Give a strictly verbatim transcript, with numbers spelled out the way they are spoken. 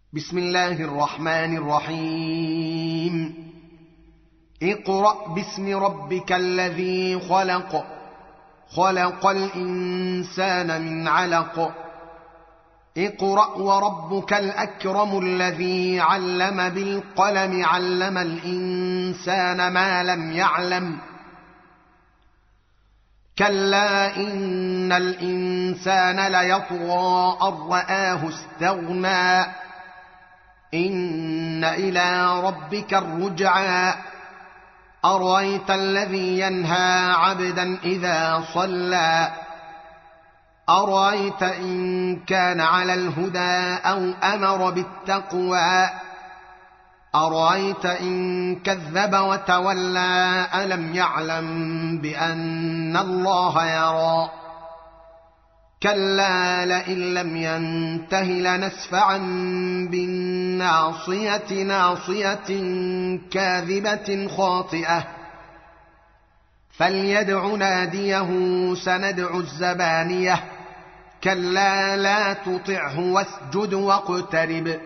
بسم الله الرحمن الرحيم اقرأ باسم ربك الذي خلق خلق الإنسان من علق اقرأ وربك الأكرم الذي علم بالقلم علم الإنسان ما لم يعلم كلا إن الإنسان ليطغى أن رآه استغنى إن إلى ربك الرجعى أرأيت الذي ينهى عبدا إذا صلى أرأيت إن كان على الهدى أو أمر بالتقوى أرأيت إن كذب وتولى ألم يعلم بأن الله يرى كلا لئن لم ينته لنسفعا بالناصية ناصية كاذبة خاطئة فليدع ناديه سندع الزبانية كلا لا تطعه واسجد واقترب